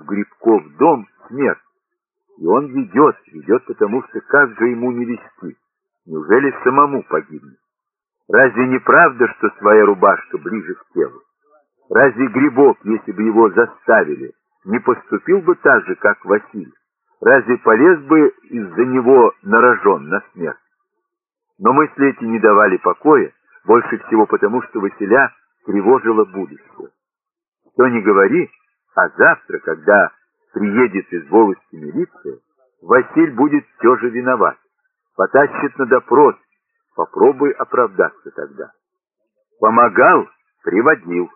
в Грибков дом смерть. И он ведет, потому что как же ему не вести? Неужели самому погибнет? Разве не правда, что своя рубашка ближе к телу? Разве Грибок, если бы его заставили, не поступил бы так же, как Василий? Разве полез бы из-за него на рожон, на смерть? Но мысли эти не давали покоя, больше всего потому, что Василя тревожило будущее. Что ни говори, а завтра, когда приедет из волости милиция, Василь будет все же виноват. Потащит на допрос, попробуй оправдаться тогда. Помогал, приводил.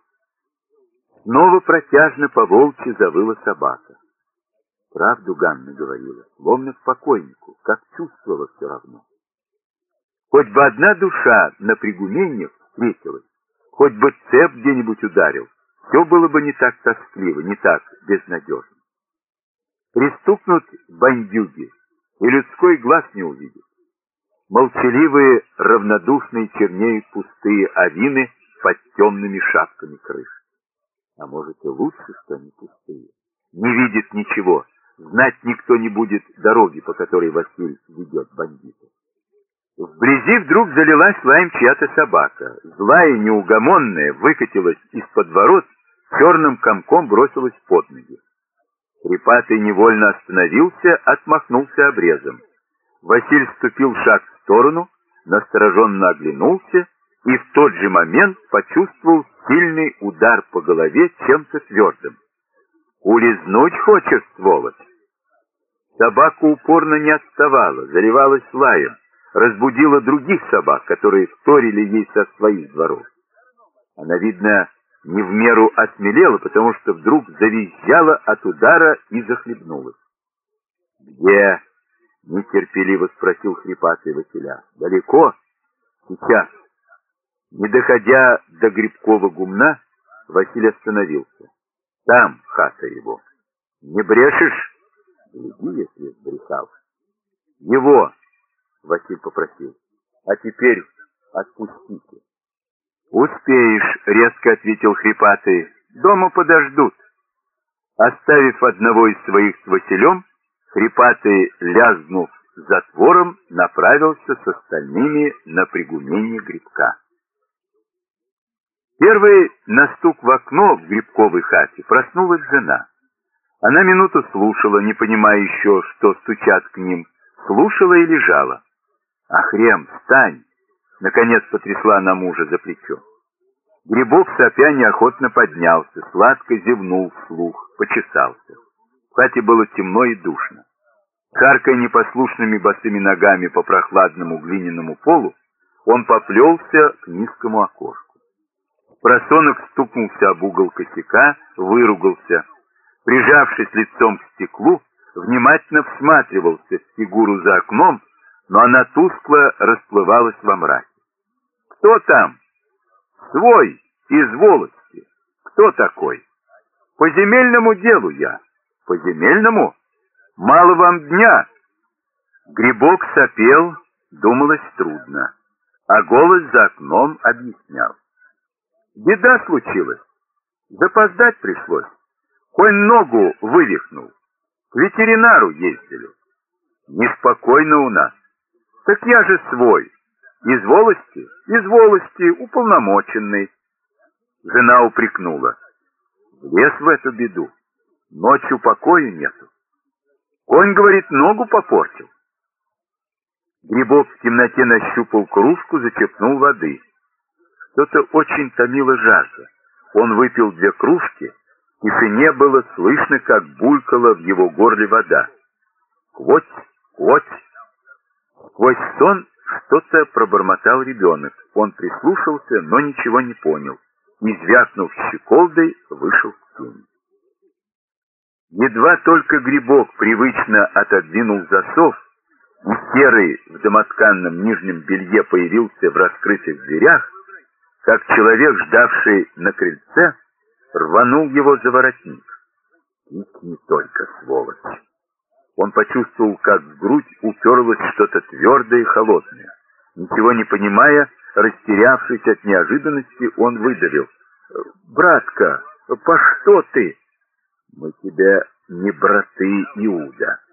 Снова протяжно по-волчьи завыла собака. Правду Ганна говорила, словно к покойнику, как чувствовала все равно. Хоть бы одна душа на пригуменьях встретилась, хоть бы цеп где-нибудь ударил, все было бы не так тоскливо, не так безнадежно. Пристукнут бандюги, и людской глаз не увидит. Молчаливые, равнодушные чернеют пустые авины под темными шапками крыш. А может и лучше, что они пустые. Не видит ничего, знать никто не будет дороги, по которой Василий ведет бандитов. Вблизи вдруг залилась лаем чья-то собака. Злая, неугомонная, выкатилась из-под ворот, черным комком бросилась под ноги. Хрипатый невольно остановился, отмахнулся обрезом. Василий ступил шаг в сторону, настороженно оглянулся и в тот же момент почувствовал сильный удар по голове чем-то твердым. «Улизнуть хочешь, сволочь?» Собака упорно не отставала, заливалась лаем, разбудила других собак, которые вторили ей со своих дворов. Она, видно, не в меру осмелела, потому что вдруг завизжала от удара и захлебнулась. «Где?» — нетерпеливо спросил хрипатый Василя. «Далеко? Сейчас». Не доходя до Грибкова гумна, Василий остановился. «Там хата его. Не брешешь?» «Гляди, если сбрехал». «Его!» — Василий попросил. «А теперь отпустите». «Успеешь», — резко ответил хрипатый. «Дома подождут». Оставив одного из своих с Василем, хрипатый, лязгнув затвором, направился с остальными на пригумение Грибка. Первый на стук в окно в Грибковой хате проснулась жена. Она минуту слушала, не понимая еще, что стучат к ним, слушала и лежала. «Ахрем, встань!» — наконец потрясла она мужа за плечо. Грибок, сопя, неохотно поднялся, сладко зевнул вслух, почесался. В хате было темно и душно. Харкая непослушными босыми ногами по прохладному глиняному полу, он поплелся к низкому окошку. Просонок стукнулся об угол косяка, выругался. Прижавшись лицом к стеклу, внимательно всматривался в фигуру за окном, но она тускло расплывалась во мраке. «Кто там?» «Свой, из волости». «Кто такой?» «По земельному делу я». «По земельному? Мало вам дня». Грибок сопел, думалось трудно, а голос за окном объяснял. «Беда случилась. Запоздать пришлось. Конь ногу вывихнул. К ветеринару ездили. Неспокойно у нас. Так я же свой. Из волости? Из волости, уполномоченный». Жена упрекнула. Влез в эту беду. Ночью покоя нету. Конь, говорит, ногу попортил. Грибок в темноте нащупал кружку, зачерпнул воды. Что-то очень томило жажда. Он выпил 2 кружки, в тишине было слышно, как булькала в его горле вода. Квоть, квоть. Сквозь сон что-то пробормотал ребенок. Он прислушался, но ничего не понял. И, звякнув щеколдой, вышел в тень. Едва только Грибок привычно отодвинул засов, и серый в домотканном нижнем белье появился в раскрытых дверях, как человек, ждавший на крыльце, рванул его за воротник. И не только сволочь. Он почувствовал, как в грудь уперлось что-то твердое и холодное. Ничего не понимая, растерявшись от неожиданности, он выдавил. «Братка, по что ты?» «Мы тебя не браты Иуда.